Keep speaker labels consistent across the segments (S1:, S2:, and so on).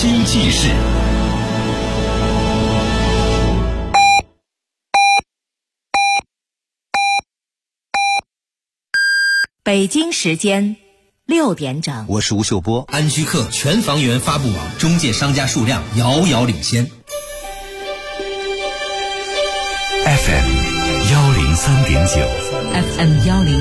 S1: 新纪事。
S2: 北京时间6点整，
S3: 我是吴秀波。
S4: 安居客全房源发布网中介商家数量遥遥领先。
S1: FM 103.9
S2: FM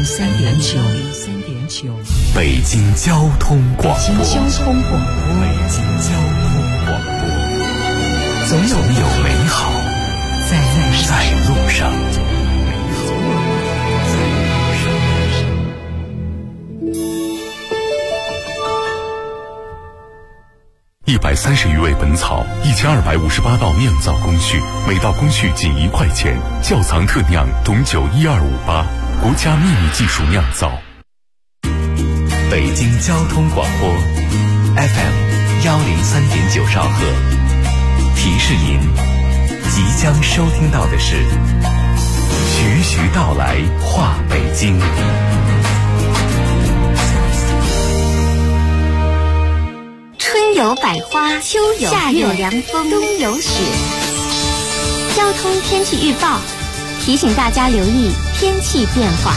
S2: 103.9，
S1: 北京交通广播。
S2: 北京交通广播，
S1: 总有美好在路上。130余味本草，1258道酿造工序，每道工序仅1块钱。窖藏特酿董酒12588，国家秘密技术酿造。北京交通广播 FM 103.9兆赫，提示您即将收听到的是徐徐道来话北京。
S5: 春有百花，秋有夏有凉风，冬有雪。交通天气预报提醒大家留意天气变化。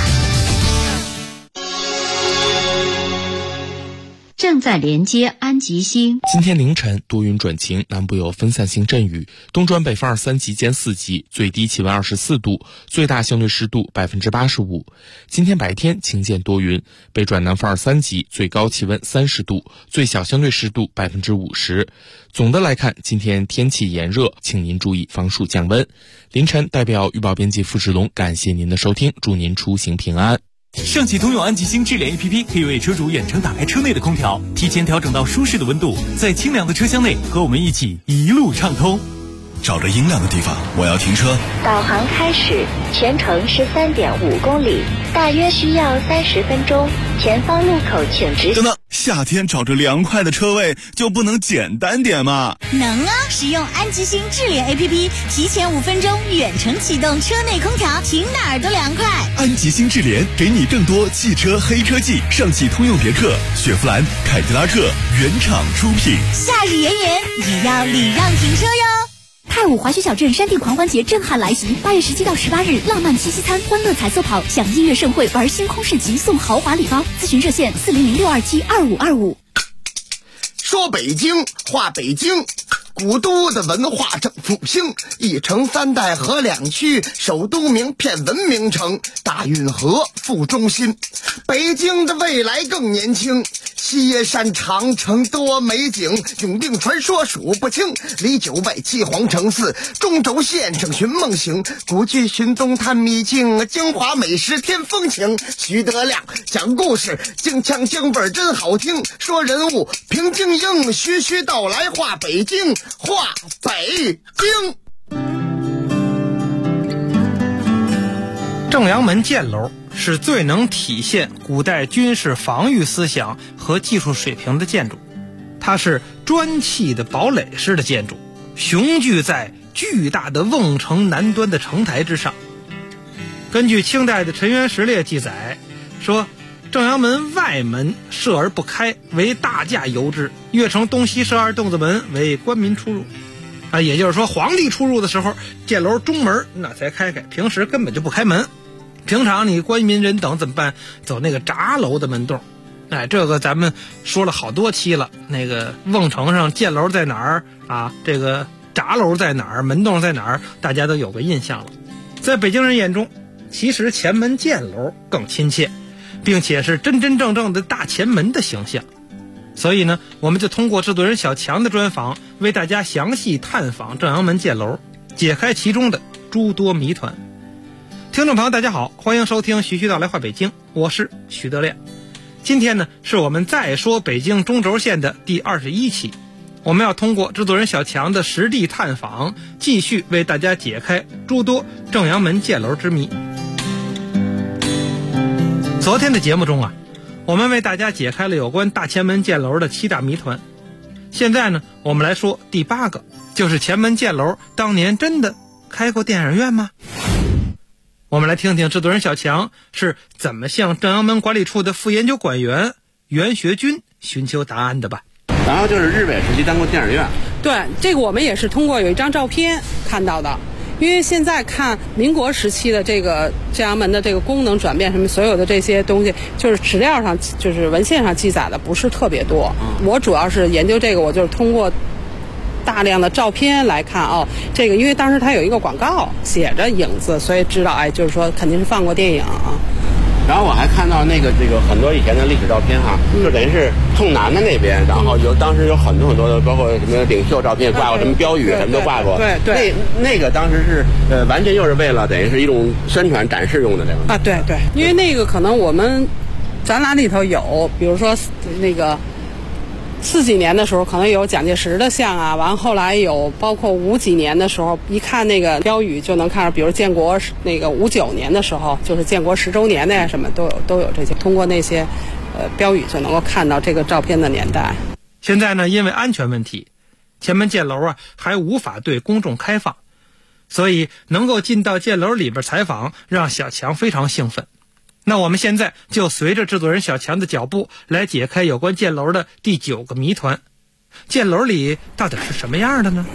S6: 正在连接安吉星。
S7: 今天凌晨多云转晴，南部有分散性阵雨，东转北风3级见4级，最低气温24度，最大相对湿度85%。今天白天晴见多云，北转南风3级，最高气温30度，最小相对湿度50%。总的来看，今天天气炎热，请您注意防暑降温。凌晨代表预报编辑付志龙感谢您的收听，祝您出行平安。
S8: 上汽通用安吉星智联 APP 可以为车主远程打开车内的空调，提前调整到舒适的温度，在清凉的车厢内和我们一起一路畅通。
S1: 找着阴凉的地方，我要停车。
S5: 导航开始，全程13.5公里，大约需要30分钟。前方路口请直行。
S1: 等等，夏天找着凉快的车位就不能简单点吗？
S9: 能啊！使用安吉星智联 APP， 提前5分钟远程启动车内空调，停哪儿都凉快。
S1: 安吉星智联给你更多汽车黑科技，上汽通用别克、雪佛兰、凯迪拉克原厂出品。
S9: 夏日炎炎，也要礼让停车哟。
S10: 太武滑雪小镇山地狂欢节震撼来袭，8月17到18日，浪漫七夕餐、欢乐彩色跑，享音乐盛会，玩星空市集，送豪华礼包。咨询热线400-627-2525。
S11: 说北京话北京，古都的文化正复兴，一城3代河2区，首都名片文明城，大运河副中心。北京的未来更年轻，西野山长城多美景，永定传说数不清，离9外7皇城4，中轴线整寻梦行，古剧寻东探秘境，京华美食添风情。徐德亮讲故事，京腔京味真好听，说人物评京英，徐徐道来话北京，话北京。
S12: 正阳门箭楼是最能体现古代军事防御思想和技术水平的建筑，它是砖砌的堡垒式的建筑，雄踞在巨大的瓮城南端的城台之上。根据清代的陈元实烈记载说，正阳门外门设而不开，为大驾游之；越城东西设2洞子门，为官民出入。也就是说，皇帝出入的时候，箭楼中门那才开开，平时根本就不开门。平常你官民人等怎么办？走那个闸楼的门洞。这个咱们说了好多期了。那个瓮城上箭楼在哪儿啊？这个闸楼在哪儿？门洞在哪儿？大家都有个印象了。在北京人眼中，其实前门箭楼更亲切，并且是真真正正的大前门的形象。所以呢，我们就通过制作人小强的专访，为大家详细探访正阳门箭楼，解开其中的诸多谜团。听众朋友大家好，欢迎收听徐徐道来话北京，我是徐德亮。今天呢，是我们再说北京中轴线的第21期，我们要通过制作人小强的实地探访，继续为大家解开诸多正阳门箭楼之谜。昨天的节目中啊，我们为大家解开了有关大前门箭楼的7大谜团。现在呢，我们来说第8个，就是前门箭楼当年真的开过电影院吗？我们来听听制作人小强是怎么向正阳门管理处的副研究管员袁学军寻求答案的吧。
S3: 然后就是日伪时期当过电影院。
S13: 对，这个我们也是通过有一张照片看到的。因为现在看民国时期的这个正阳门的这个功能转变什么，所有的这些东西，就是史料上就是文献上记载的不是特别多。我主要是研究这个，我就是通过大量的照片来看这个因为当时它有一个广告写着影子，所以知道就是说肯定是放过电影啊。
S3: 然后我还看到这个很多以前的历史照片哈，就等于是痛南的那边，然后当时有很多的，包括什么领袖照片挂过，什么标语什么都挂过。
S13: 对，
S3: 那个当时是完全就是为了等于是一种宣传展示用的这个。
S13: 啊，对，因为那个可能我们展览里头有，比如说那个40几年的时候可能有蒋介石的像啊，完后来有包括50几年的时候，一看那个标语就能看到，比如建国那个59年的时候，就是建国10周年的呀，什么都有这些，通过那些标语就能够看到这个照片的年代。
S12: 现在呢，因为安全问题，前门箭楼还无法对公众开放，所以能够进到箭楼里边采访，让小强非常兴奋。那我们现在就随着制作人小强的脚步来解开有关箭楼的第9个谜团。箭楼里到底是什么样的呢？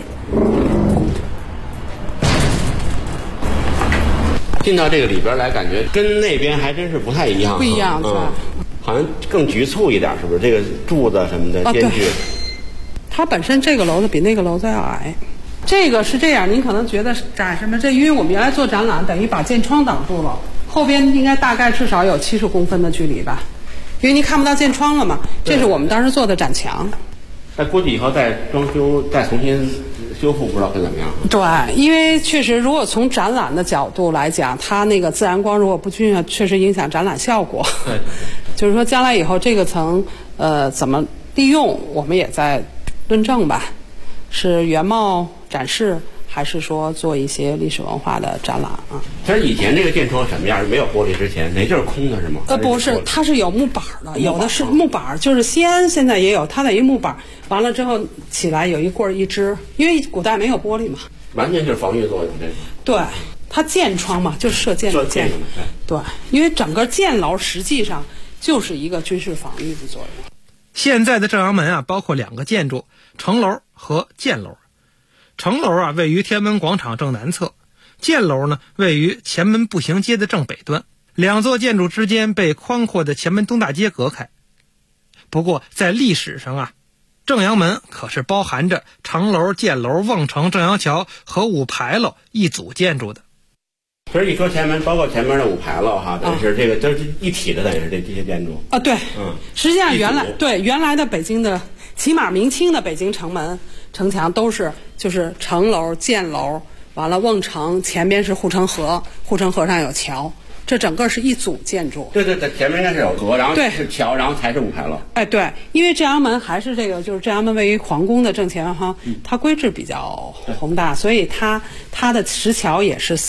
S3: 进到这个里边来，感觉跟那边还真是不太一样。
S13: 不一样，是吧？
S3: 好像更局促一点，是不是？这个柱子什么的间距。
S13: 它本身这个楼子比那个楼子要矮。这个是这样，您可能觉得展什么？这因为我们原来做展览，等于把箭窗挡住了。后边应该大概至少有70公分的距离吧，因为你看不到箭窗了嘛。这是我们当时做的展墙。
S3: 那估计以后再装修、再重新修复，不知道会怎么样。
S13: 对，因为确实，如果从展览的角度来讲，它那个自然光如果不均匀，确实影响展览效果。
S3: 对，
S13: 就是说将来以后这个层怎么利用，我们也在论证吧，是原貌展示，还是说做一些历史文化的展览啊？
S3: 其实以前这个箭窗什么样？没有玻璃之前，那就是空的是吗？
S13: 不是，它是有木板的，有的是木板，就是西安现在也有，它等于木板，完了之后起来有一棍一支，因为古代没有玻璃嘛，
S3: 完全就是防御作用这个。
S13: 对，它箭窗嘛，就是射箭的箭。对，因为整个箭楼实际上就是一个军事防御的作用。
S12: 现在的正阳门包括2个建筑，城楼和箭楼。城楼位于天安门广场正南侧，箭楼呢位于前门步行街的正北端，两座建筑之间被宽阔的前门东大街隔开。不过在历史上正阳门可是包含着城楼、箭楼、瓮城、正阳桥和五牌楼一组建筑的。
S3: 其实一说前门，包括前面的五牌楼等于是这个都是一体的，等于是这些建筑
S13: 对，实际上原来的北京的，起码明清的北京城门城墙都是就是城楼、箭楼，完了瓮城，前边是护城河，护城河上有桥，这整个是一组建筑。
S3: 对，前面应该是有河，然后是桥，然后才是五牌楼。
S13: 对，因为正阳门还是这个，就是正阳门位于皇宫的正前方，它规制比较宏大，所以它的石桥也是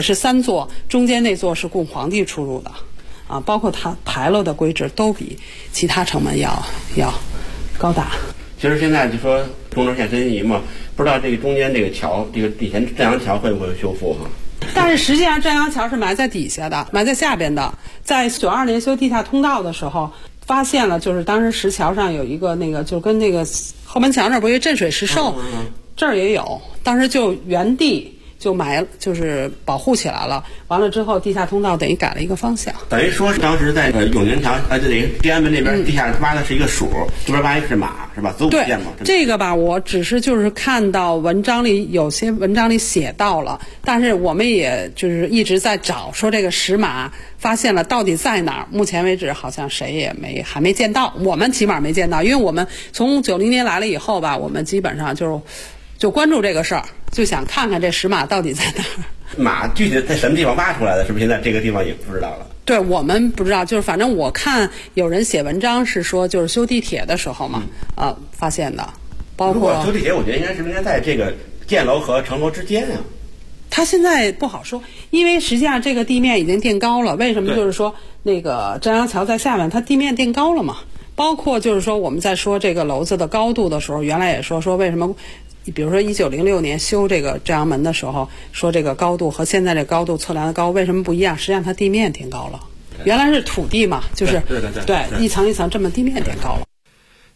S13: 3座，中间那座是供皇帝出入的包括它牌楼的规制都比其他城门要高大。
S3: 其实现在就说中轴线申遗嘛，不知道这个中间这个桥，这个以前正阳桥会不会修复
S13: 但是实际上正阳桥是埋在底下的，埋在下边的。在92年修地下通道的时候，发现了就是当时石桥上有一个那个，就跟那个后门墙那儿不是镇水石兽，这儿也有，当时就原地就就是保护起来了。完了之后，地下通道等于改了一个方向。
S3: 等于说是当时在永宁桥，这等于天安门那边地下挖的是一个鼠，这边挖一只马，是吧？子午线嘛。
S13: 这个吧，我只是就是看到文章里有些文章里写到了，但是我们也就是一直在找，说这个石马发现了到底在哪儿？目前为止好像谁也还没见到，我们起码没见到，因为我们从90年来了以后吧，我们基本上就关注这个事儿，就想看看这石马到底在哪儿。
S3: 马具体在什么地方挖出来的，是不是现在这个地方也不知道了？
S13: 对，我们不知道，就是反正我看有人写文章是说，就是修地铁的时候嘛，发现的，包括
S3: 如果修地铁，我觉得应该在这个箭楼和城楼之间
S13: 它现在不好说，因为实际上这个地面已经垫高了。为什么？就是说那个正阳桥在下面，它地面垫高了嘛。包括就是说我们在说这个楼子的高度的时候，原来也说为什么。比如说1906年修这个正阳门的时候，说这个高度和现在这高度测量的高为什么不一样？实际上它地面垫高了，原来是土地嘛，就是对一层一层这么地面垫高了。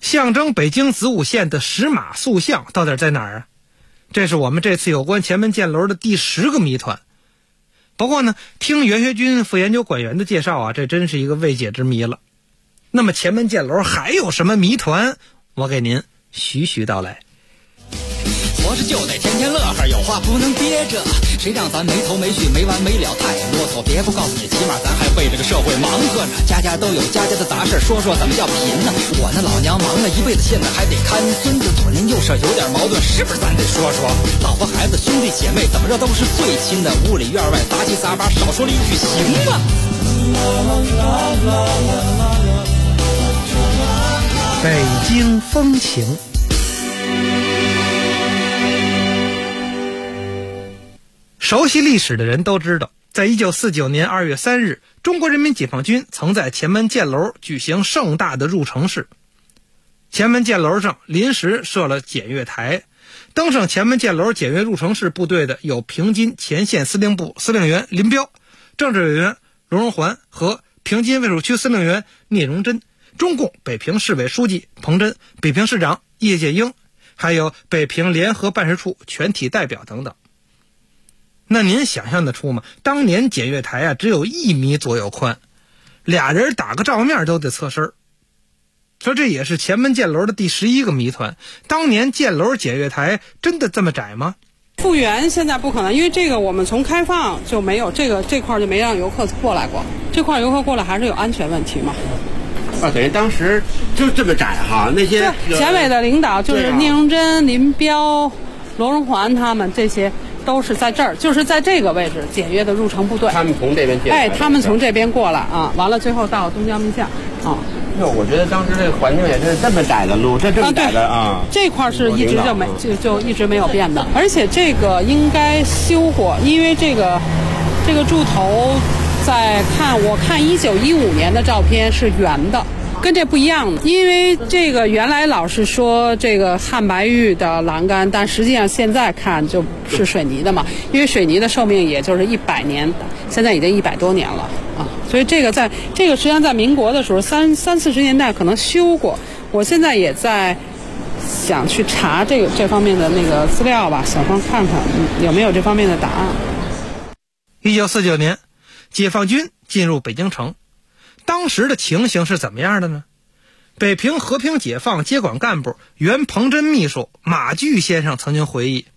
S12: 象征北京子午线的石马塑像到底在哪儿啊？这是我们这次有关前门箭楼的第10个谜团。不过呢，听袁学军副研究馆员的介绍啊，这真是一个未解之谜了。那么前门箭楼还有什么谜团？我给您徐徐道来。
S14: 活着就得天天乐呵，有话不能憋着，谁让咱没头没绪没完没了太啰嗦。别不告诉你，起码咱还为这个社会忙活呢。家家都有家家的杂事，说说怎么叫贫呢？我那老娘忙了一辈子，现在还得看孙子，左邻右舍有点矛盾，是不是咱得说说？老婆孩子兄弟姐妹怎么着都是最亲的，屋里院外杂七杂八，少说了一句行吗？
S12: 北京风情。熟悉历史的人都知道，在1949年2月3日，中国人民解放军曾在前门箭楼举行盛大的入城式。前门箭楼上临时设了检阅台，登上前门箭楼检阅入城式部队的有平津前线司令部司令员林彪、政治委员罗荣桓和平津卫戍区司令员聂荣臻，中共北平市委书记彭真、北平市长叶剑英，还有北平联合办事处全体代表等等。那您想象得出吗？当年检阅台啊，只有1米左右宽，俩人打个照面都得侧身。说这也是前门箭楼的第11个谜团。当年箭楼检阅台真的这么窄吗？
S13: 复原现在不可能，因为这个我们从开放就没有这块就没让游客过来过，这块游客过来还是有安全问题嘛。
S3: 等于当时就这么窄哈，那些
S13: 前委的领导就是聂荣臻、林彪、罗荣桓他们这些。都是在这儿，就是在这个位置检阅的入城部队。
S3: 他们从这边进来，
S13: 他们从这边过来啊，完了最后到东江密巷啊。
S3: 我觉得当时这个环境也是这么窄的路，这么窄的啊。
S13: 这块是一直就一直没有变的，而且这个应该修过，因为这个柱头我看1915年的照片是圆的。跟这不一样的，因为这个原来老是说这个汉白玉的栏杆，但实际上现在看就是水泥的嘛，因为水泥的寿命也就是100年，现在已经100多年了啊，所以这个实际上在民国的时候30-40年代可能修过，我现在也在想去查这方面的那个资料吧，想看看有没有这方面的答案。
S12: 1949年，解放军进入北京城。当时的情形是怎么样的呢？北平和平解放接管干部原彭真秘书马巨先生曾经回忆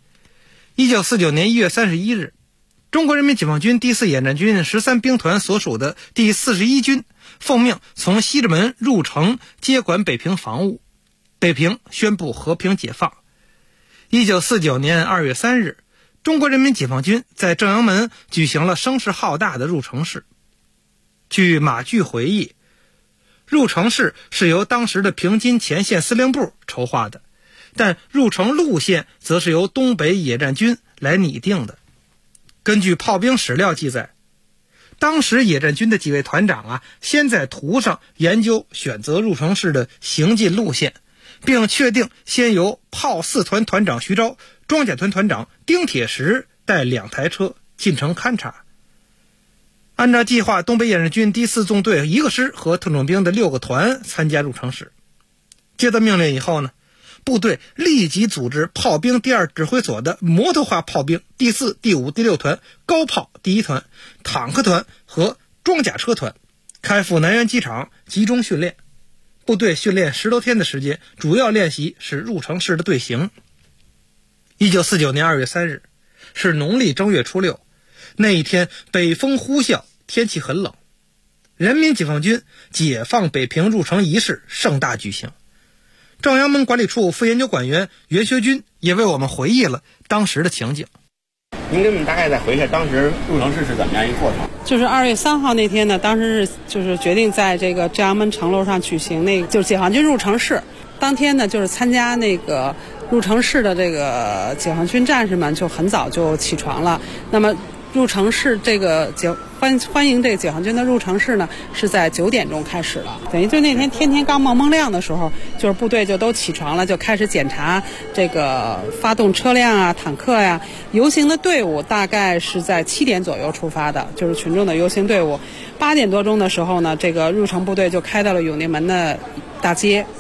S12: ，1949年1月31日，中国人民解放军第4野战军13兵团所属的第41军奉命从西直门入城接管北平防务，北平宣布和平解放。1949年2月3日，中国人民解放军在正阳门举行了声势浩大的入城式。据马巨回忆，入城式是由当时的平津前线司令部筹划的，但入城路线则是由东北野战军来拟定的。根据炮兵史料记载，当时野战军的几位团长啊，先在图上研究选择入城式的行进路线，并确定先由炮4团团长徐钊、装甲团团长丁铁石带2台车进城勘察。按照计划，东北野战军第4纵队1个师和特种兵的6个团参加入城式。接到命令以后呢，部队立即组织炮兵第2指挥所的摩托化炮兵第4、第5、第6团、高炮第1团、坦克团和装甲车团，开赴南苑机场集中训练。部队训练10多天的时间，主要练习是入城式的队形。1949年2月3日，是农历正月初6。那一天北风呼啸，天气很冷，人民解放军解放北平入城仪式盛大举行。正阳门管理处副研究馆员袁学军也为我们回忆了当时的情景。
S3: 您给我们大概再回忆下当时入城式是怎么样一个过程？
S13: 就是2月3号那天呢，当时就是决定在这个正阳门城楼上举行就是解放军入城式。当天呢，就是参加那个入城式的这个解放军战士们就很早就起床了。那么入城式这个欢迎这个解放军的入城式呢，是在9点钟开始了。等于就那天天刚蒙亮的时候，就是部队就都起床了，就开始检查这个发动车辆啊、坦克呀。游行的队伍大概是在7点左右出发的，就是群众的游行队伍。8点多钟的时候呢，这个入城部队就开到了永定门的大街。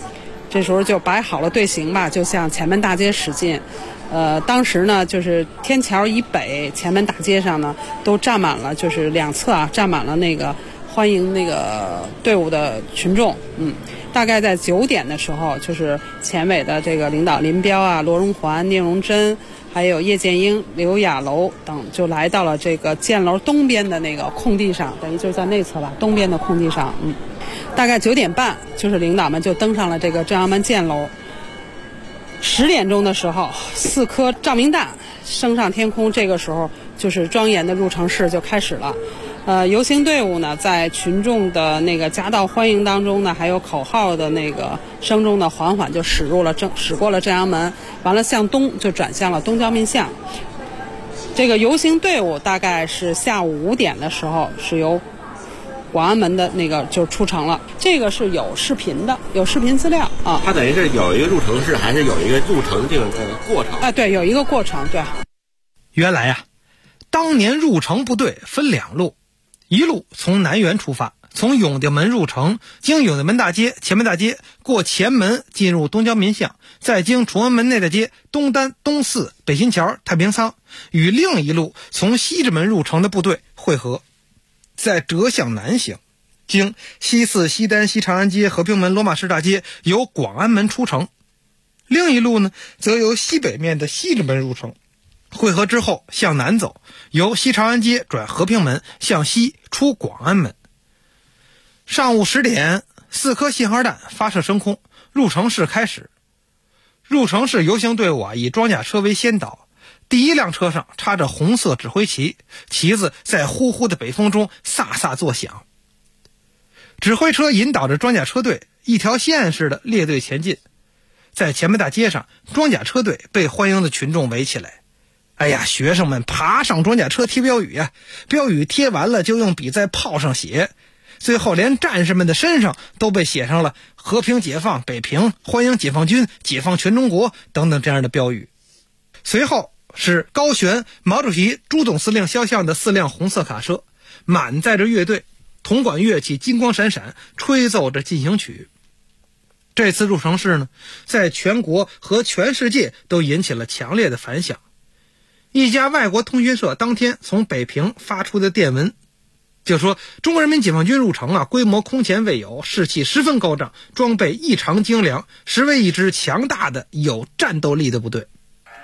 S13: 这时候就摆好了队形吧，就向前门大街驶进。当时呢，就是天桥以北前门大街上呢，都站满了，就是两侧啊，站满了那个欢迎那个队伍的群众。大概在9点的时候，就是前委的这个领导林彪啊、罗荣桓、聂荣臻，还有叶剑英、刘亚楼等，就来到了这个箭楼东边的那个空地上，等于就是在内侧吧，东边的空地上。大概9点半，就是领导们就登上了这个正阳门箭楼。10点钟的时候，4颗照明弹升上天空，这个时候就是庄严的入城式就开始了。游行队伍呢，在群众的那个夹道欢迎当中呢，还有口号的那个声中呢，缓缓就驶过了正阳门，完了向东就转向了东交民巷。这个游行队伍大概是下午5点的时候，是由广安门的那个就出城了。这个是有视频的，有视频资料啊。
S3: 它等于是有一个入城式，还是有一个入城这个过程？
S13: 对，有一个过程。对，
S12: 原来呀，当年入城部队分2路。一路从南园出发，从永定门入城，经永定门大街、前门大街，过前门进入东交民巷，再经崇文门内大街、东单、东四、北新桥、太平仓，与另一路从西直门入城的部队会合，再折向南行，经西四、西单、西长安街、和平门、罗马市大街，由广安门出城。另一路呢，则由西北面的西直门入城。会合之后向南走，由西长安街转和平门向西出广安门。上午10点，4颗信号弹发射升空，入城式开始。入城式游行队伍以装甲车为先导，第一辆车上插着红色指挥旗，旗子在呼呼的北风中飒飒作响。指挥车引导着装甲车队一条线似的列队前进。在前门大街上，装甲车队被欢迎的群众围起来。学生们爬上装甲车贴标语标语贴完了就用笔在炮上写，最后连战士们的身上都被写上了和平解放北平、欢迎解放军、解放全中国等等这样的标语。随后是高悬毛主席、朱总司令肖像的4辆红色卡车，满载着乐队，铜管乐器金光闪闪，吹奏着进行曲。这次入城式呢，在全国和全世界都引起了强烈的反响。一家外国通讯社当天从北平发出的电文就说，中国人民解放军入城规模空前未有，士气十分高涨，装备异常精良，实为一支强大的有战斗力的部队。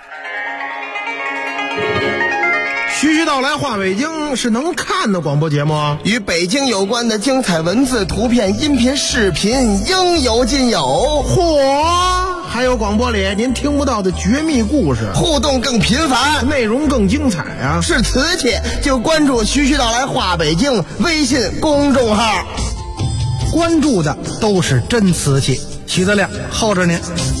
S15: 徐徐道来话北京是能看的广播节目，
S11: 与北京有关的精彩文字、图片、音频、视频应有尽有。
S15: 嚯！还有广播里您听不到的绝密故事，
S11: 互动更频繁，
S15: 内容更精彩啊！
S11: 是瓷器就关注徐徐道来话北京微信公众号，
S15: 关注的都是真瓷器。
S12: 徐德亮候着您。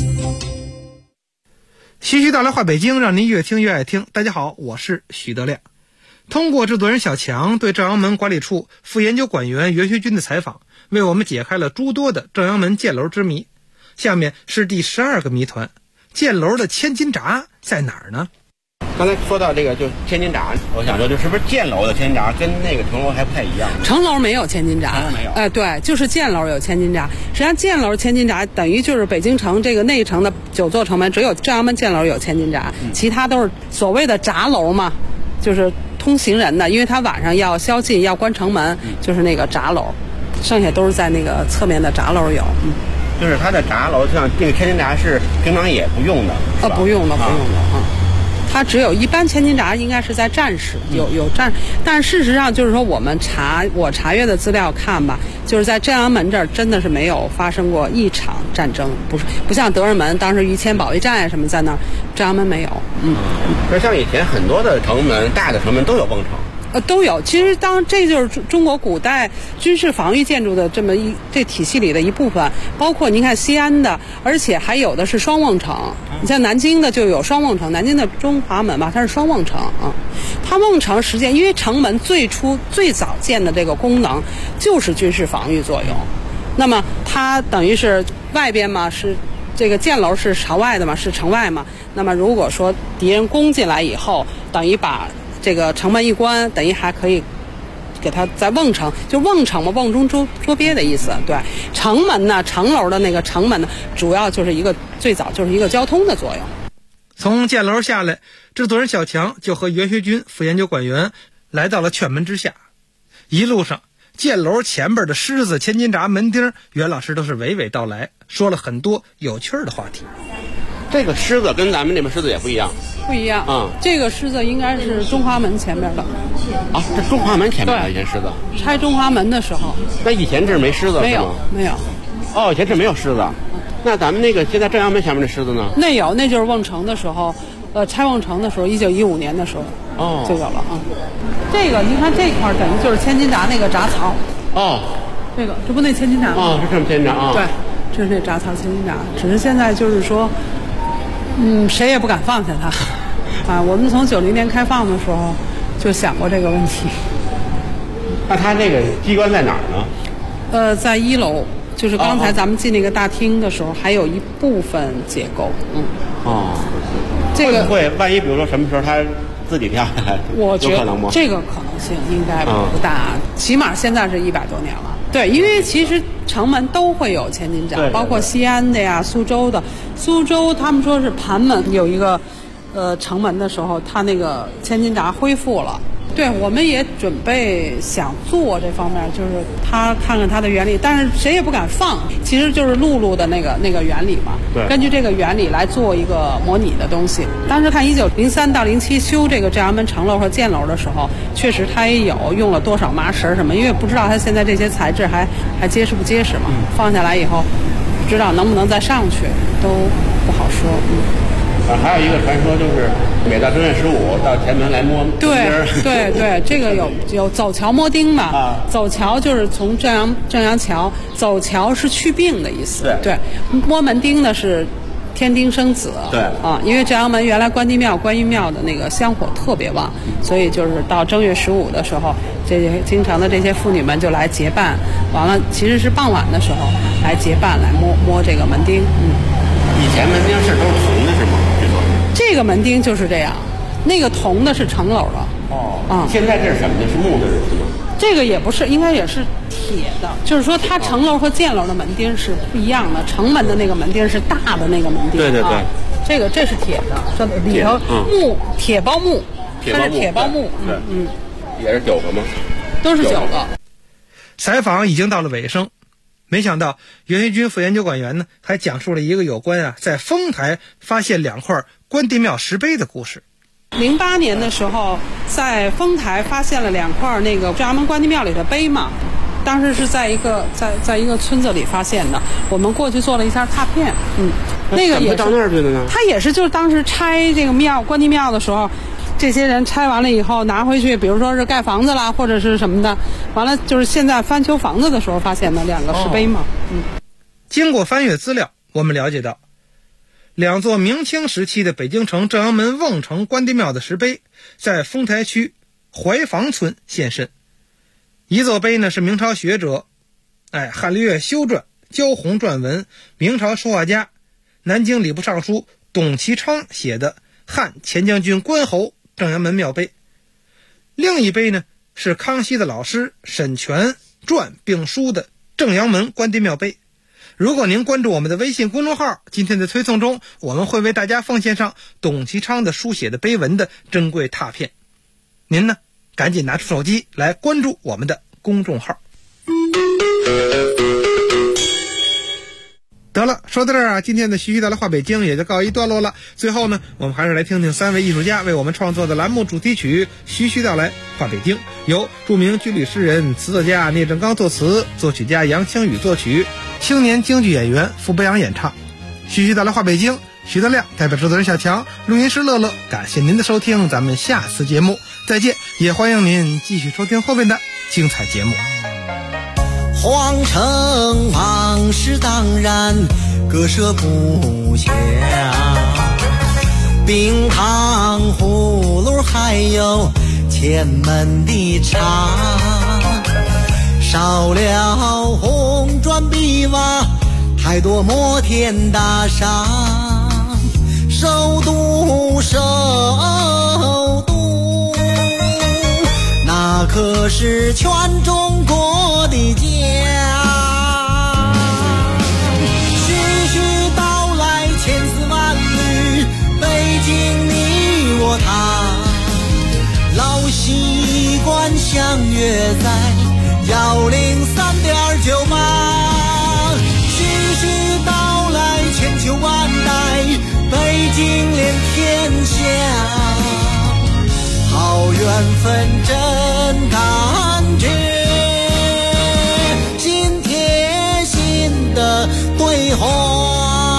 S12: 徐徐道来话北京，让您越听越爱听。大家好，我是许德亮。通过制作人小强对正阳门管理处副研究管员袁学军的采访，为我们解开了诸多的正阳门箭楼之谜。下面是第12个谜团，箭楼的千斤闸在哪儿呢？
S3: 刚才说到这个就千斤闸，我想说就是不是箭楼的千斤闸跟那个城楼还不太一样？
S13: 城楼没有千斤闸，
S3: 没有。
S13: 对，就是箭楼有千斤闸。实际上箭楼千斤闸等于就是北京城这个内城的9座城门，只有正阳门箭楼有千斤闸，其他都是所谓的闸楼嘛，就是通行人的，因为他晚上要宵禁要关城门，就是那个闸楼，剩下都是在那个侧面的闸楼有。
S3: 就是它的闸楼，像这个千斤闸是平常也不用的，
S13: 不用的。它只有一般千斤闸应该是在战时有战，但事实上就是说我查阅的资料看吧，就是在正阳门这儿真的是没有发生过一场战争，不像德胜门当时于谦保卫战什么在那儿，正阳门没有。
S3: 就像以前很多的城门，大的城门都有瓮城。
S13: 都有。其实这就是中国古代军事防御建筑的这么这体系里的一部分，包括您看西安的，而且还有的是双瓮城。你像南京的就有双瓮城，南京的中华门吧，它是双瓮城啊。它瓮城实际因为城门最早建的这个功能就是军事防御作用，那么它等于是外边嘛是这个箭楼是朝外的嘛，是城外嘛。那么如果说敌人攻进来以后，等于把这个城门一关，等于还可以给它在瓮城，就瓮城嘛，瓮中捉鳖的意思。对，城门呢，城楼的那个城门呢，主要就是最早就是一个交通的作用。
S12: 从箭楼下来，制作人小强就和袁学军副研究馆员来到了劝门之下。一路上，箭楼前边的狮子、千斤闸、门钉，袁老师都是娓娓道来，说了很多有趣的话题。
S3: 这个狮子跟咱们这边狮子也不一样。
S13: 不一样啊，这个狮子应该是中华门前面的。
S3: 啊，这中华门前面的以前狮子。
S13: 拆中华门的时候。
S3: 那以前这儿没狮子
S13: 没有，没有。
S3: 哦，以前这没有狮子。那咱们那个现在正阳门前面的狮子呢？
S13: 那有，那就是瓮城的时候，拆瓮城的时候，1915年的时候，就有了啊。这个您看这块等于就是千斤闸那个闸槽。
S3: 哦。
S13: 这不那千斤闸吗？
S3: 哦，是这么千斤闸啊。
S13: 对，这是那闸槽千斤闸，只是现在就是说，谁也不敢放下它。啊，我们从90年开放的时候就想过这个问题。
S3: 那它这个机关在哪儿
S13: 呢？在1楼，就是刚才咱们进那个大厅的时候，还有一部分结构。这个
S3: 会万一比如说什么时候它自己跳下来，
S13: 我觉得
S3: 有可能吗？
S13: 这个可能性应该不大，起码现在是100多年了。对，因为其实城门都会有千斤闸，包括西安的呀、苏州的。苏州他们说是盘门有一个城门的时候，它那个千斤闸恢复了。对，我们也准备想做这方面，就是看看它的原理，但是谁也不敢放，其实就是陆路的那个原理嘛。
S3: 对，
S13: 根据这个原理来做一个模拟的东西。当时看1903到07修这个正阳门城楼和箭楼的时候，确实它也有用了多少麻绳什么，因为不知道它现在这些材质还结实不结实嘛。放下来以后，不知道能不能再上去，都不好说。
S3: 还有一个传说就是，每到正月15到前门来摸钉。
S13: 对，这个有走桥摸钉嘛？走桥就是从正阳桥，走桥是去病的意思。对，摸门钉呢是添丁生子。
S3: 对
S13: 啊，因为正阳门原来关帝庙、观音庙的那个香火特别旺，所以就是到正月15的时候，这些京城的这些妇女们就来结伴，完了其实是傍晚的时候来结伴来摸这个门钉。
S3: 以前门钉是都是铜的是吗？
S13: 这个门钉就是这样，那个铜的是城楼的。
S3: 现在这是什么的？是木的是吗？
S13: 这个也不是，应该也是铁的。就是说，它城楼和箭楼的门钉是不一样的。城门的那个门钉是大的那个门钉。
S3: 对。
S13: 这是铁的，这里头木铁包木，它是铁包木。
S3: 也是9个吗？
S13: 都是9个。
S12: 采访已经到了尾声。没想到袁学军副研究馆员呢，还讲述了一个有关在丰台发现2块关帝庙石碑的故事。
S13: 08年的时候，在丰台发现了2块那个正阳门关帝庙里的碑嘛，当时是在一个村子里发现的。我们过去做了一下拓片，那个也是
S3: 到那儿去的呢。
S13: 他也是就是当时拆这个庙关帝庙的时候。这些人拆完了以后拿回去，比如说是盖房子啦，或者是什么的，完了就是现在翻修房子的时候发现的2个石碑嘛。
S12: 经过翻阅资料，我们了解到，2座明清时期的北京城正阳门瓮城关帝庙的石碑，在丰台区怀房村现身。一座碑呢是明朝学者汉历月修撰焦弘撰文，明朝书画家南京礼部尚书董其昌写的汉前将军关侯正阳门庙碑。另一碑呢是康熙的老师沈泉撰并书的正阳门关帝庙碑。如果您关注我们的微信公众号，今天的推送中我们会为大家奉献上董其昌的书写的碑文的珍贵拓片。您呢赶紧拿出手机来关注我们的公众号。得了，说到这儿今天的徐徐道来话北京也就告一段落了。最后呢，我们还是来听听3位艺术家为我们创作的栏目主题曲《徐徐道来话北京》，由著名军旅诗人、词作家聂正刚作词，作曲家杨清宇作曲，青年京剧演员傅博阳演唱。徐徐道来话北京，徐德亮代表制作人小强，录音师乐乐，感谢您的收听，咱们下次节目再见，也欢迎您继续收听后面的精彩节目。
S16: 皇城往事当然割舍不下，冰糖葫芦还有前门的茶，少了红砖碧瓦，太多摩天大厦，首都那可可是全中国的家。徐徐道来千丝万缕，北京你我他，老习惯相约在103.98。徐徐道来千秋万代，北京连天下，好缘分真感觉，心贴心的对话。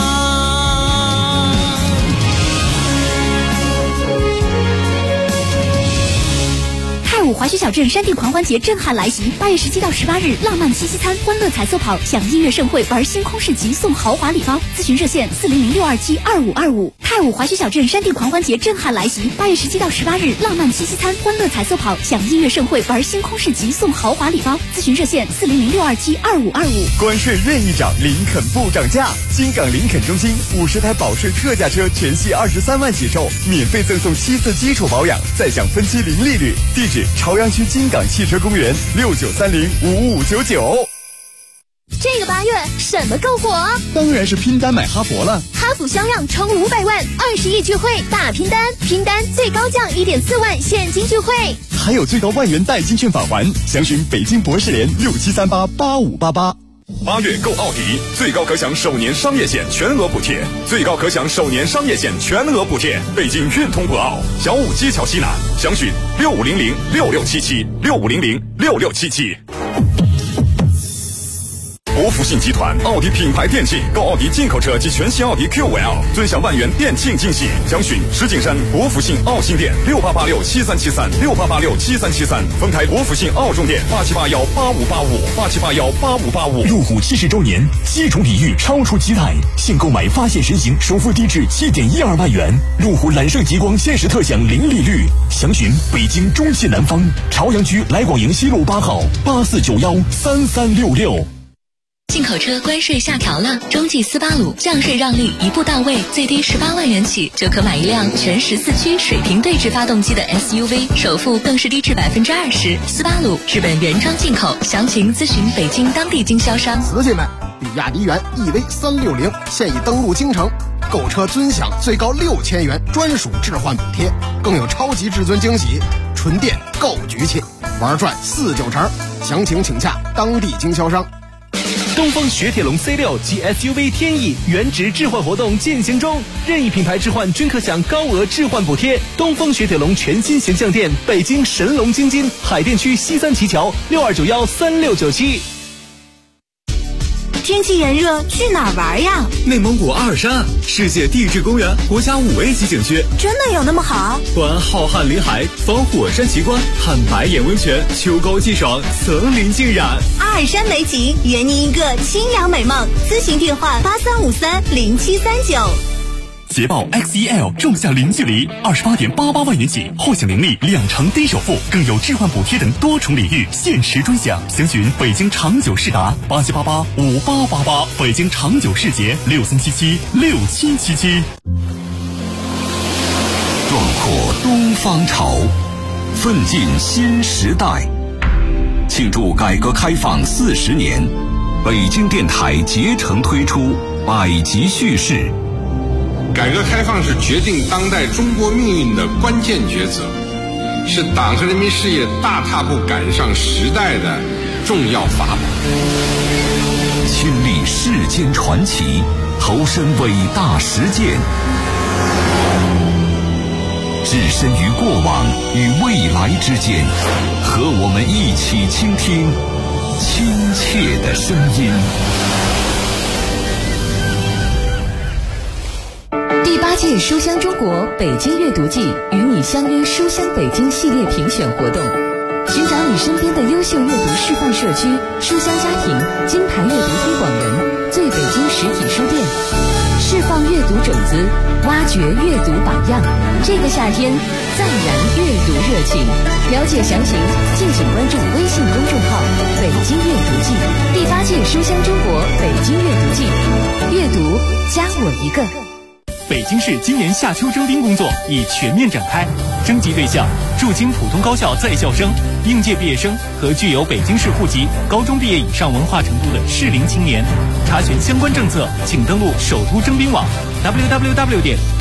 S10: 太武华胥小镇山地狂欢节震撼来袭，8月17到18日，浪漫七夕餐、欢乐彩色跑，享音乐盛会，玩星空市集，送豪华礼包。咨询热线400-627-2525。太武华胥小镇山地狂欢节震撼来袭，8月17到18日，浪漫七夕餐、欢乐彩色跑，享音乐盛会，玩星空市集，送豪华礼包。咨询热线400-627-2525。
S17: 关税任意涨，林肯不涨价。金港林肯中心50台保税特价车全系23万起售，免费赠送7次基础保养，再享分期零利率。地址：朝阳区金港汽车公园69305599。
S18: 这个8月什么够火？
S17: 当然是拼单买哈佛了。
S18: 哈弗销量冲500万，20亿聚会大拼单，拼单最高降1.4万现金聚会，
S17: 还有最高万元代金券返还。详询北京博士联67388588。
S19: 8月购奥迪，最高可享首年商业险全额补贴，最高可享首年商业险全额补贴。北京运通博奥，小武基桥西南，详询65006677，65006677。国福信集团奥迪品牌电器，购奥迪进口车及全新奥迪 QL， 尊享万元电庆惊喜。详询石景山国福信奥新店68867373，68867373，丰台国福信奥中店87818585，87818585。
S1: 路虎70周年，7重礼遇超出期待，现购买发现神行，首付低至7.12万元。路虎揽胜极光限时特享零利率，详询北京中信南方朝阳区来广营西路8号84913366。
S20: 进口车关税下调了，中际斯巴鲁降税让利一步到位，最低18万元起就可买一辆全14驱水平对置发动机的 SUV， 首付更是低至20%。斯巴鲁日本原装进口，详情咨询北京当地经销商。
S21: 瓷器们，比亚迪元 EV360现已登陆京城，购车尊享最高6000元专属置换补贴，更有超级至尊惊喜，纯电够局气，玩转49成。详情请洽当地经销商。
S22: 东风雪铁龙 C6 及 SUV 天翼原值置换活动进行中，任意品牌置换均可享高额置换补贴。东风雪铁龙全新形象店，北京神龙京津海淀区西三旗桥62913697。
S9: 天气炎热，去哪儿玩呀？
S23: 内蒙古阿尔山，世界地质公园，国家5A级景区。
S9: 真的有那么好？
S23: 观浩瀚林海，访火山奇观，看白眼温泉，秋高气爽，层林尽染。
S9: 阿尔山美景，圆你一个清凉美梦。咨询电话83530739。
S1: 捷豹 XEL 重享零距离，28.88万元起，获享零利2成低首付，更有置换补贴等多重礼遇，限时专享。详询北京长久世达87885888，北京长久世捷63776777。
S24: 壮阔东方潮，奋进新时代。庆祝改革开放40年，北京电台竭诚推出百集叙事。
S25: 改革开放是决定当代中国命运的关键抉择，是党和人民事业大踏步赶上时代的重要法宝。
S24: 亲历世间传奇，投身伟大实践，置身于过往与未来之间，和我们一起倾听亲切的声音。
S26: 第8届书香中国北京阅读季与你相约书香北京系列评选活动，寻找你身边的优秀阅读示范社区、书香家庭、金牌阅读推广人、最北京实体书店，释放阅读种子，挖掘阅读榜样。这个夏天再燃阅读热情，了解详情敬请关注微信公众号北京阅读季。第8届书香中国北京阅读季，阅读加我一个。
S23: 北京市今年夏秋征兵工作已全面展开，征集对象驻京普通高校在校生、应届毕业生和具有北京市户籍、高中毕业以上文化程度的适龄青年。查询相关政策，请登录首都征兵网 www.